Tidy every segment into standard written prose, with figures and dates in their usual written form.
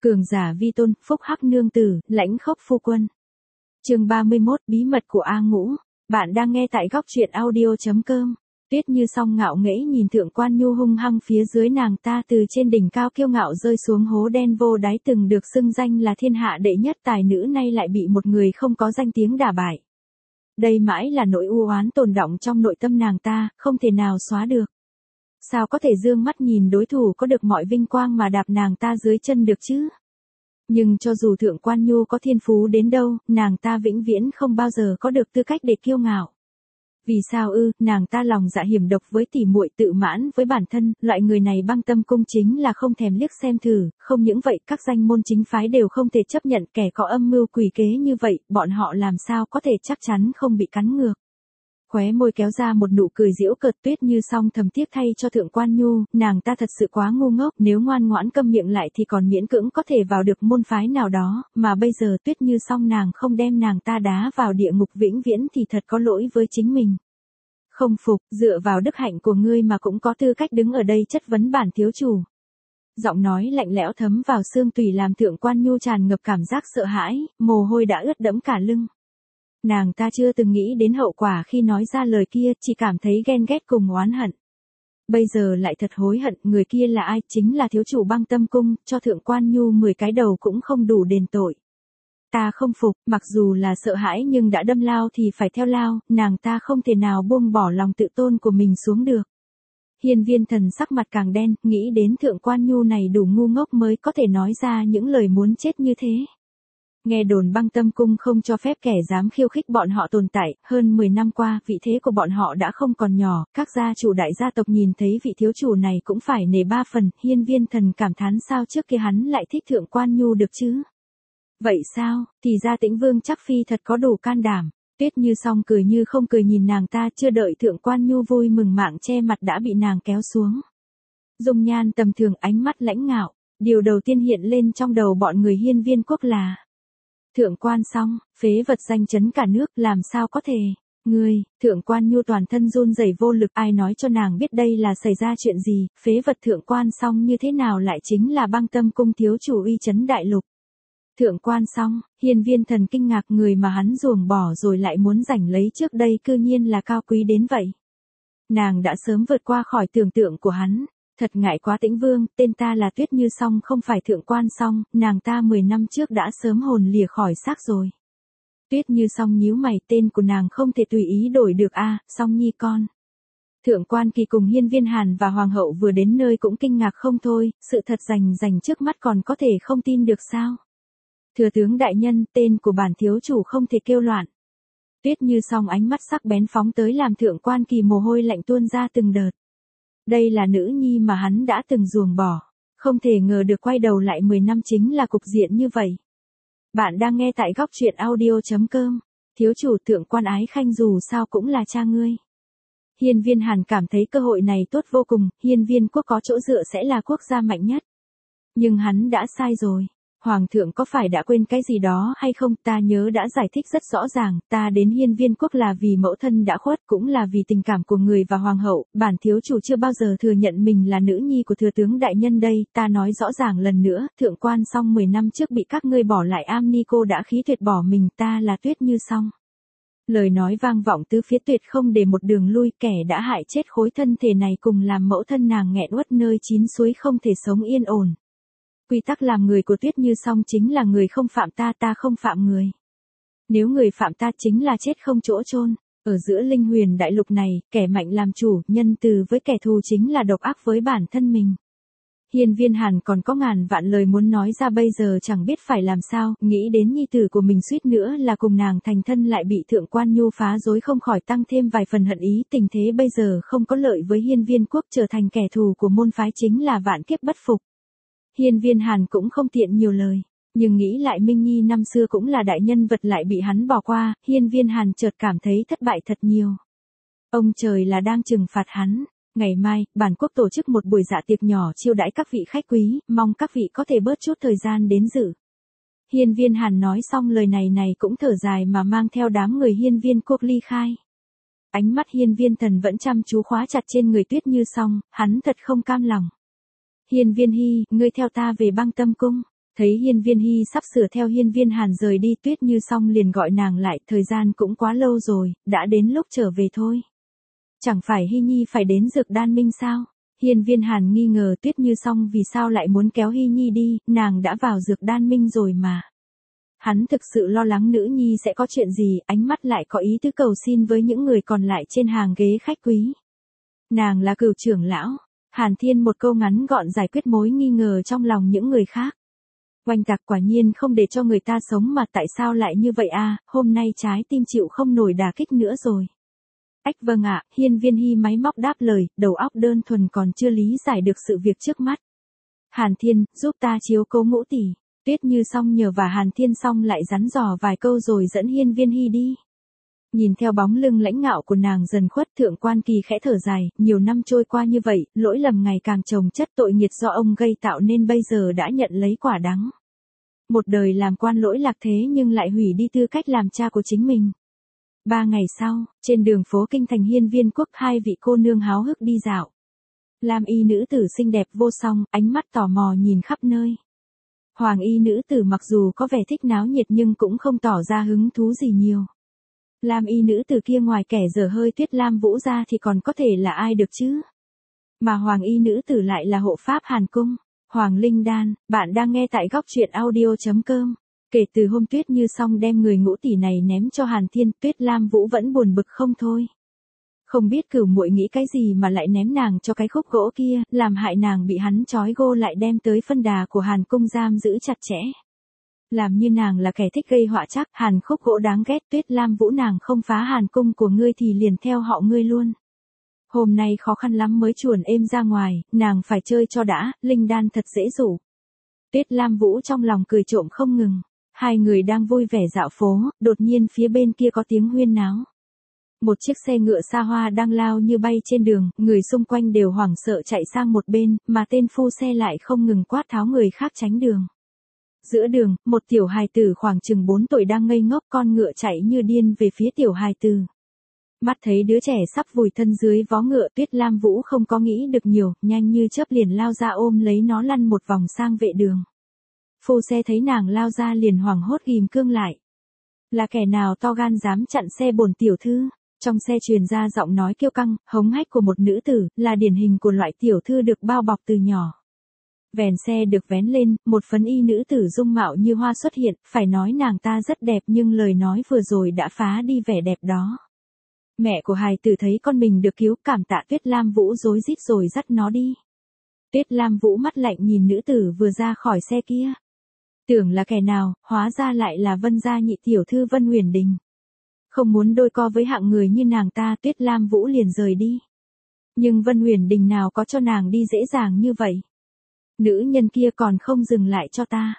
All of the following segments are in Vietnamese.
Cường giả vi tôn, phúc hắc nương tử, lãnh khốc phu quân. Chương 31, bí mật của A Ngũ. Bạn đang nghe tại góc truyện audio.com. Tuyết Như Song ngạo nghễ nhìn Thượng Quan Nhu hung hăng phía dưới nàng ta từ trên đỉnh cao kiêu ngạo rơi xuống hố đen vô đáy từng được xưng danh là thiên hạ đệ nhất tài nữ nay lại bị một người không có danh tiếng đả bại. Đây mãi là nỗi u oán tồn đọng trong nội tâm nàng ta, không thể nào xóa được. Sao có thể dương mắt nhìn đối thủ có được mọi vinh quang mà đạp nàng ta dưới chân được chứ? Nhưng cho dù Thượng Quan Nhu có thiên phú đến đâu, nàng ta vĩnh viễn không bao giờ có được tư cách để kiêu ngạo. Vì sao nàng ta lòng dạ hiểm độc với tỉ muội, tự mãn với bản thân, loại người này Băng Tâm Cung chính là không thèm liếc xem thử, không những vậy các danh môn chính phái đều không thể chấp nhận kẻ có âm mưu quỷ kế như vậy, bọn họ làm sao có thể chắc chắn không bị cắn ngược. Khóe môi kéo ra một nụ cười giễu cợt. Tuyết Như Song thầm tiếc thay cho Thượng Quan Nhu, nàng ta thật sự quá ngu ngốc, nếu ngoan ngoãn câm miệng lại thì còn miễn cưỡng có thể vào được môn phái nào đó, mà bây giờ Tuyết Như Song nàng không đem nàng ta đá vào địa ngục vĩnh viễn thì thật có lỗi với chính mình. Không phục, dựa vào đức hạnh của ngươi mà cũng có tư cách đứng ở đây chất vấn bản thiếu chủ. Giọng nói lạnh lẽo thấm vào xương tủy làm Thượng Quan Nhu tràn ngập cảm giác sợ hãi, mồ hôi đã ướt đẫm cả lưng. Nàng ta chưa từng nghĩ đến hậu quả khi nói ra lời kia, chỉ cảm thấy ghen ghét cùng oán hận. Bây giờ lại thật hối hận, người kia là ai? Chính là thiếu chủ Băng Tâm Cung, cho Thượng Quan Nhu 10 cái đầu cũng không đủ đền tội. Ta không phục, mặc dù là sợ hãi nhưng đã đâm lao thì phải theo lao, nàng ta không thể nào buông bỏ lòng tự tôn của mình xuống được. Hiên Viên Thần sắc mặt càng đen, nghĩ đến Thượng Quan Nhu này đủ ngu ngốc mới có thể nói ra những lời muốn chết như thế. Nghe đồn Băng Tâm Cung không cho phép kẻ dám khiêu khích bọn họ tồn tại, hơn 10 năm qua vị thế của bọn họ đã không còn nhỏ, các gia chủ đại gia tộc nhìn thấy vị thiếu chủ này cũng phải nể 3 phần, Hiên Viên Thần cảm thán sao trước kia hắn lại thích Thượng Quan Nhu được chứ. Vậy sao, thì ra Tĩnh Vương chắc phi thật có đủ can đảm. Tuyết Như Song cười như không cười nhìn nàng ta, chưa đợi Thượng Quan Nhu vui mừng mạng che mặt đã bị nàng kéo xuống. Dung nhan tầm thường, ánh mắt lãnh ngạo, điều đầu tiên hiện lên trong đầu bọn người Hiên Viên quốc là Thượng Quan Song, phế vật danh chấn cả nước, làm sao có thể. Ngươi, Thượng Quan Nhu toàn thân run rẩy vô lực, ai nói cho nàng biết đây là xảy ra chuyện gì, phế vật Thượng Quan Song như thế nào lại chính là Băng Tâm Cung thiếu chủ uy chấn đại lục. Thượng Quan Song, Hiên Viên Thần kinh ngạc, người mà hắn ruồng bỏ rồi lại muốn giành lấy trước đây cư nhiên là cao quý đến vậy. Nàng đã sớm vượt qua khỏi tưởng tượng của hắn. Thật ngại quá Tĩnh Vương, tên ta là Tuyết Như Song không phải Thượng Quan Song, nàng ta 10 năm trước đã sớm hồn lìa khỏi xác rồi. Tuyết Như Song nhíu mày, tên của nàng không thể tùy ý đổi được a, Song Nhi con. Thượng Quan Kỳ cùng Hiên Viên Hàn và Hoàng hậu vừa đến nơi cũng kinh ngạc không thôi, sự thật rành trước mắt còn có thể không tin được sao. Thừa tướng đại nhân, tên của bản thiếu chủ không thể kêu loạn. Tuyết Như Song ánh mắt sắc bén phóng tới làm Thượng Quan Kỳ mồ hôi lạnh tuôn ra từng đợt. Đây là nữ nhi mà hắn đã từng ruồng bỏ, không thể ngờ được quay đầu lại 10 năm chính là cục diện như vậy. Bạn đang nghe tại góc truyện audio.com. Thiếu chủ Thượng Quan Ái Khanh dù sao cũng là cha ngươi. Hiên Viên Hàn cảm thấy cơ hội này tốt vô cùng, Hiên Viên quốc có chỗ dựa sẽ là quốc gia mạnh nhất. Nhưng hắn đã sai rồi. Hoàng thượng có phải đã quên cái gì đó hay không? Ta nhớ đã giải thích rất rõ ràng, ta đến Hiên Viên quốc là vì mẫu thân đã khuất, cũng là vì tình cảm của người và hoàng hậu, bản thiếu chủ chưa bao giờ thừa nhận mình là nữ nhi của thừa tướng đại nhân đây, ta nói rõ ràng lần nữa, Thượng Quan Song 10 năm trước bị các ngươi bỏ lại am ni cô đã khí tuyệt bỏ mình, ta là Tuyết Như Song. Lời nói vang vọng tứ phía, tuyệt không để một đường lui, kẻ đã hại chết khối thân thể này cùng làm mẫu thân nàng nghẹn uất nơi chín suối không thể sống yên ổn. Quy tắc làm người của Tuyết Như Song chính là người không phạm ta, ta không phạm người. Nếu người phạm ta chính là chết không chỗ chôn. Ở giữa Linh Huyền đại lục này, kẻ mạnh làm chủ, nhân từ với kẻ thù chính là độc ác với bản thân mình. Hiên Viên Hàn còn có ngàn vạn lời muốn nói ra bây giờ chẳng biết phải làm sao, nghĩ đến nhi tử của mình suýt nữa là cùng nàng thành thân lại bị Thượng Quan Nhu phá rối không khỏi tăng thêm vài phần hận ý, tình thế bây giờ không có lợi với Hiên Viên quốc, trở thành kẻ thù của môn phái chính là vạn kiếp bất phục. Hiên Viên Hàn cũng không tiện nhiều lời, nhưng nghĩ lại Minh Nhi năm xưa cũng là đại nhân vật lại bị hắn bỏ qua, Hiên Viên Hàn chợt cảm thấy thất bại thật nhiều. Ông trời là đang trừng phạt hắn. Ngày mai, bản quốc tổ chức một buổi dạ tiệc nhỏ chiêu đãi các vị khách quý, mong các vị có thể bớt chút thời gian đến dự. Hiên Viên Hàn nói xong lời này cũng thở dài mà mang theo đám người Hiên Viên quốc ly khai. Ánh mắt Hiên Viên Thần vẫn chăm chú khóa chặt trên người Tuyết Như Song, hắn thật không cam lòng. Hiên Viên Hy, ngươi theo ta về Băng Tâm Cung. Thấy Hiên Viên Hy sắp sửa theo Hiên Viên Hàn rời đi, Tuyết Như Song liền gọi nàng lại, thời gian cũng quá lâu rồi, đã đến lúc trở về thôi. Chẳng phải Hy Nhi phải đến Dược Đan Minh sao? Hiên Viên Hàn nghi ngờ Tuyết Như Song vì sao lại muốn kéo Hy Nhi đi, nàng đã vào Dược Đan Minh rồi mà. Hắn thực sự lo lắng nữ nhi sẽ có chuyện gì, ánh mắt lại có ý tứ cầu xin với những người còn lại trên hàng ghế khách quý. Nàng là Cửu trưởng lão. Hàn Thiên một câu ngắn gọn giải quyết mối nghi ngờ trong lòng những người khác. Oanh tạc quả nhiên không để cho người ta sống mà tại sao lại như vậy à, hôm nay trái tim chịu không nổi đả kích nữa rồi. Ách vâng ạ, Hiên Viên Hy máy móc đáp lời, đầu óc đơn thuần còn chưa lý giải được sự việc trước mắt. Hàn Thiên, giúp ta chiếu cố Ngũ tỷ. Tuyết Như Song nhờ và Hàn Thiên xong lại rắn dò vài câu rồi dẫn Hiên Viên Hy đi. Nhìn theo bóng lưng lãnh ngạo của nàng dần khuất, Thượng Quan Kỳ khẽ thở dài, nhiều năm trôi qua như vậy, lỗi lầm ngày càng chồng chất, tội nghiệt do ông gây tạo nên bây giờ đã nhận lấy quả đắng. Một đời làm quan lỗi lạc thế nhưng lại hủy đi tư cách làm cha của chính mình. 3 ngày sau, trên đường phố kinh thành Hiên Viên Quốc, hai vị cô nương háo hức đi dạo. Lam y nữ tử xinh đẹp vô song, ánh mắt tò mò nhìn khắp nơi. Hoàng y nữ tử mặc dù có vẻ thích náo nhiệt nhưng cũng không tỏ ra hứng thú gì nhiều. Lam y nữ tử kia ngoài kẻ dở hơi Tuyết Lam Vũ ra thì còn có thể là ai được chứ? Mà Hoàng y nữ tử lại là hộ pháp Hàn Cung. Hoàng Linh Đan, bạn đang nghe tại góc truyện audio.com. Kể từ hôm Tuyết Như Song đem người Ngũ tỷ này ném cho Hàn Thiên, Tuyết Lam Vũ vẫn buồn bực không thôi. Không biết Cửu muội nghĩ cái gì mà lại ném nàng cho cái khúc gỗ kia, làm hại nàng bị hắn trói gô lại đem tới phân đà của Hàn Cung giam giữ chặt chẽ. Làm như nàng là kẻ thích gây họa chắc, Hàn khúc gỗ đáng ghét, Tuyết Lam Vũ nàng không phá Hàn Cung của ngươi thì liền theo họ ngươi luôn. Hôm nay khó khăn lắm mới chuồn êm ra ngoài, nàng phải chơi cho đã, Linh Đan thật dễ dụ. Tuyết Lam Vũ trong lòng cười trộm không ngừng. Hai người đang vui vẻ dạo phố, đột nhiên phía bên kia có tiếng huyên náo. Một chiếc xe ngựa xa hoa đang lao như bay trên đường, người xung quanh đều hoảng sợ chạy sang một bên, mà tên phu xe lại không ngừng quát tháo người khác tránh đường. Giữa đường, một tiểu hài tử khoảng chừng 4 tuổi đang ngây ngốc, con ngựa chạy như điên về phía tiểu hài tử. Mắt thấy đứa trẻ sắp vùi thân dưới vó ngựa, Tuyết Lam Vũ không có nghĩ được nhiều, nhanh như chớp liền lao ra ôm lấy nó lăn một vòng sang vệ đường. Phu xe thấy nàng lao ra liền hoảng hốt ghim cương lại. Là kẻ nào to gan dám chặn xe bổn tiểu thư? Trong xe truyền ra giọng nói kiêu căng, hống hách của một nữ tử, là điển hình của loại tiểu thư được bao bọc từ nhỏ. Vèn xe được vén lên, một phấn y nữ tử dung mạo như hoa xuất hiện, phải nói nàng ta rất đẹp nhưng lời nói vừa rồi đã phá đi vẻ đẹp đó. Mẹ của hài tử thấy con mình được cứu, cảm tạ Tuyết Lam Vũ rối rít rồi dắt nó đi. Tuyết Lam Vũ mắt lạnh nhìn nữ tử vừa ra khỏi xe kia. Tưởng là kẻ nào, hóa ra lại là Vân gia nhị tiểu thư Vân Huyền Đình. Không muốn đôi co với hạng người như nàng ta, Tuyết Lam Vũ liền rời đi. Nhưng Vân Huyền Đình nào có cho nàng đi dễ dàng như vậy. Nữ nhân kia còn không dừng lại cho ta.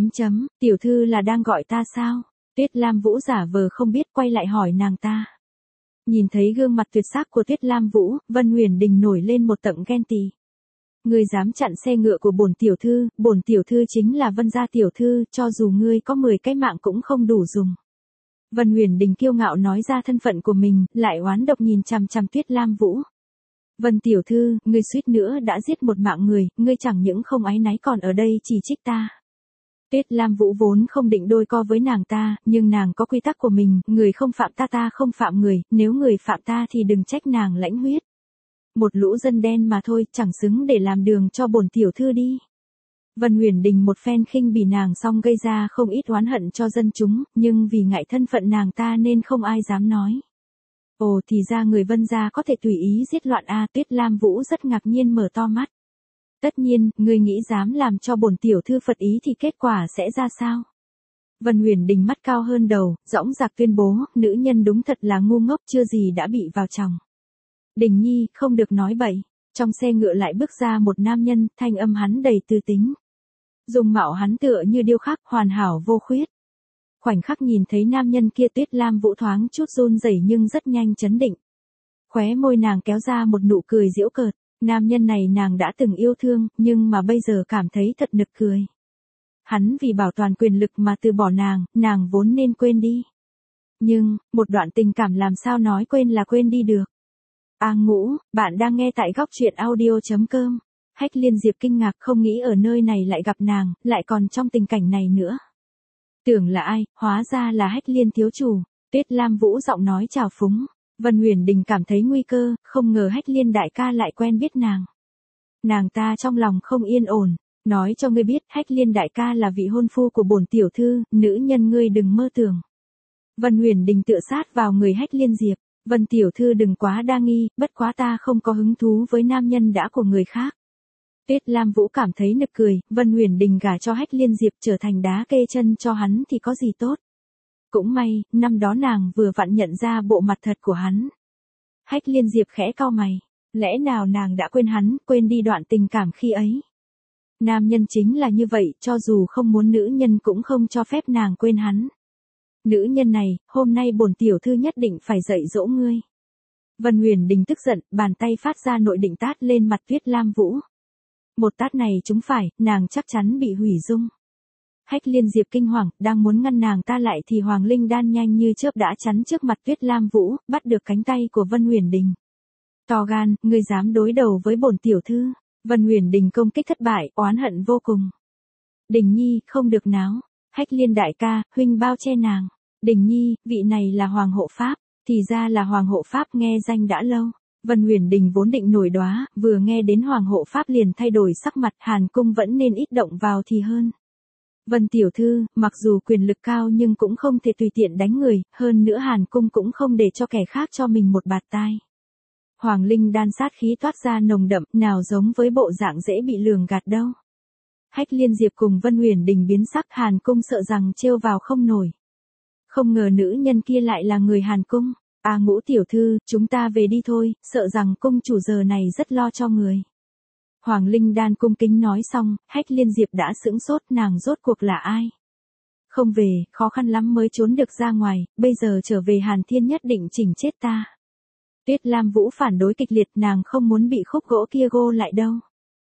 Tiểu thư là đang gọi ta sao? Tuyết Lam Vũ giả vờ không biết quay lại hỏi nàng ta. Nhìn thấy gương mặt tuyệt sắc của Tuyết Lam Vũ, Vân Huyền Đình nổi lên một tầng ghen tị. Ngươi dám chặn xe ngựa của bổn tiểu thư chính là Vân gia tiểu thư, cho dù ngươi có 10 cái mạng cũng không đủ dùng. Vân Huyền Đình kiêu ngạo nói ra thân phận của mình, lại oán độc nhìn chằm chằm Tuyết Lam Vũ. Vân tiểu thư, ngươi suýt nữa đã giết một mạng người, ngươi chẳng những không áy náy còn ở đây chỉ trích ta. Tuyết Lam Vũ vốn không định đôi co với nàng ta, nhưng nàng có quy tắc của mình, người không phạm ta ta không phạm người, nếu người phạm ta thì đừng trách nàng lãnh huyết. Một lũ dân đen mà thôi, chẳng xứng để làm đường cho bổn tiểu thư đi. Vân Huyền Đình một phen khinh bỉ nàng xong gây ra không ít oán hận cho dân chúng, nhưng vì ngại thân phận nàng ta nên không ai dám nói. Ồ thì ra người Vân gia có thể tùy ý giết loạn a, Tuyết Lam Vũ rất ngạc nhiên mở to mắt. Tất nhiên, ngươi nghĩ dám làm cho bổn tiểu thư phật ý thì kết quả sẽ ra sao? Vân Huyền Đình mắt cao hơn đầu, dõng dạc tuyên bố, nữ nhân đúng thật là ngu ngốc chưa gì đã bị vào chồng. Đình Nhi, không được nói bậy. Trong xe ngựa lại bước ra một nam nhân, thanh âm hắn đầy tư tính. Dung mạo hắn tựa như điêu khắc, hoàn hảo vô khuyết. Khoảnh khắc nhìn thấy nam nhân kia, Tuyết Lam Vũ thoáng chút run rẩy nhưng rất nhanh chấn định. Khóe môi nàng kéo ra một nụ cười giễu cợt. Nam nhân này nàng đã từng yêu thương, nhưng mà bây giờ cảm thấy thật nực cười. Hắn vì bảo toàn quyền lực mà từ bỏ nàng vốn nên quên đi. Nhưng, một đoạn tình cảm làm sao nói quên là quên đi được. A Ngũ, bạn đang nghe tại góc truyện audio.com. Hách Liên Diệp kinh ngạc không nghĩ ở nơi này lại gặp nàng, lại còn trong tình cảnh này nữa. Tưởng là ai, hóa ra là Hách Liên thiếu chủ. Tuyết Lam Vũ giọng nói chào phúng. Vân Huyền Đình cảm thấy nguy cơ, không ngờ Hách Liên đại ca lại quen biết nàng. Nàng ta trong lòng không yên ổn, nói cho ngươi biết Hách Liên đại ca là vị hôn phu của bổn tiểu thư, nữ nhân ngươi đừng mơ tưởng. Vân Huyền Đình tựa sát vào người Hách Liên Diệp. Vân tiểu thư đừng quá đa nghi, bất quá ta không có hứng thú với nam nhân đã của người khác. Tuyết Lam Vũ cảm thấy nực cười, Vân Huyền Đình gả cho Hách Liên Diệp trở thành đá kê chân cho hắn thì có gì tốt. Cũng may, năm đó nàng vừa vặn nhận ra bộ mặt thật của hắn. Hách Liên Diệp khẽ cau mày, lẽ nào nàng đã quên hắn, quên đi đoạn tình cảm khi ấy. Nam nhân chính là như vậy, cho dù không muốn nữ nhân cũng không cho phép nàng quên hắn. Nữ nhân này, hôm nay bổn tiểu thư nhất định phải dạy dỗ ngươi. Vân Huyền Đình tức giận, bàn tay phát ra nội định tát lên mặt Tuyết Lam Vũ. Một tát này trúng phải, nàng chắc chắn bị hủy dung. Hách Liên Diệp kinh hoàng, đang muốn ngăn nàng ta lại thì Hoàng Linh Đan nhanh như chớp đã chắn trước mặt Tuyết Lam Vũ, bắt được cánh tay của Vân Huyền Đình. To gan, ngươi dám đối đầu với bổn tiểu thư. Vân Huyền Đình công kích thất bại, oán hận vô cùng. Đình Nhi, không được náo. Hách Liên đại ca, huynh bao che nàng. Đình Nhi, vị này là Hoàng hộ Pháp. Thì ra là Hoàng hộ Pháp, nghe danh đã lâu. Vân Huyền Đình vốn định nổi đoá, vừa nghe đến Hoàng hộ Pháp liền thay đổi sắc mặt, Hàn Cung vẫn nên ít động vào thì hơn. Vân tiểu thư, mặc dù quyền lực cao nhưng cũng không thể tùy tiện đánh người, hơn nữa Hàn Cung cũng không để cho kẻ khác cho mình một bạt tai. Hoàng Linh Đan sát khí toát ra nồng đậm, nào giống với bộ dạng dễ bị lường gạt đâu. Hách Liên Diệp cùng Vân Huyền Đình biến sắc, Hàn Cung sợ rằng trêu vào không nổi. Không ngờ nữ nhân kia lại là người Hàn Cung. Ngũ tiểu thư, chúng ta về đi thôi, sợ rằng cung chủ giờ này rất lo cho người. Hoàng Linh Đan cung kính nói xong, Hách Liên Diệp đã sững sốt, nàng rốt cuộc là ai? Không về, khó khăn lắm mới trốn được ra ngoài, bây giờ trở về Hàn Thiên nhất định chỉnh chết ta. Tuyết Lam Vũ phản đối kịch liệt, nàng không muốn bị khúc gỗ kia gô lại đâu.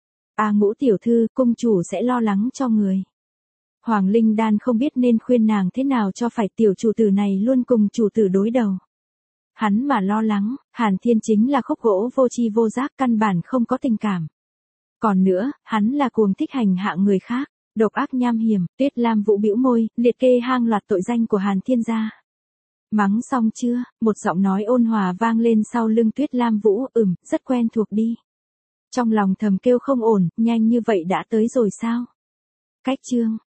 Ngũ tiểu thư, cung chủ sẽ lo lắng cho người. Hoàng Linh Đan không biết nên khuyên nàng thế nào cho phải, tiểu chủ tử này luôn cùng chủ tử đối đầu. Hắn mà lo lắng, Hàn Thiên chính là khúc gỗ vô tri vô giác, căn bản không có tình cảm. Còn nữa, hắn là cuồng thích hành hạ người khác, độc ác nham hiểm. Tuyết Lam Vũ bĩu môi, liệt kê hàng loạt tội danh của Hàn Thiên ra. Mắng xong chưa? Một giọng nói ôn hòa vang lên sau lưng Tuyết Lam Vũ, rất quen thuộc đi. Trong lòng thầm kêu không ổn, nhanh như vậy đã tới rồi sao? Cách chương